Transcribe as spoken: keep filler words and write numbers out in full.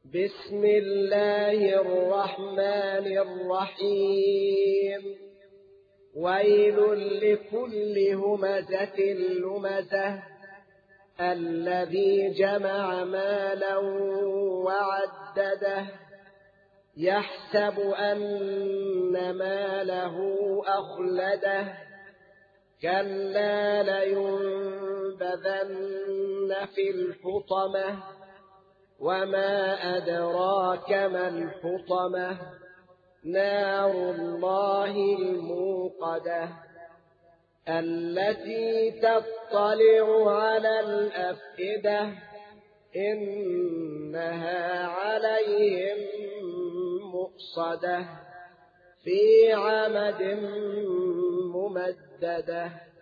بسم الله الرحمن الرحيم ويل لكل همزة لمزة الذي جمع مالا وعدده يحسب أن ماله أخلده كلا لينبذن في الحطمة وما أدراك ما الحطمة نار الله الموقدة التي تطلع على الأفئدة إنها عليهم مؤصدة في عمد ممددة.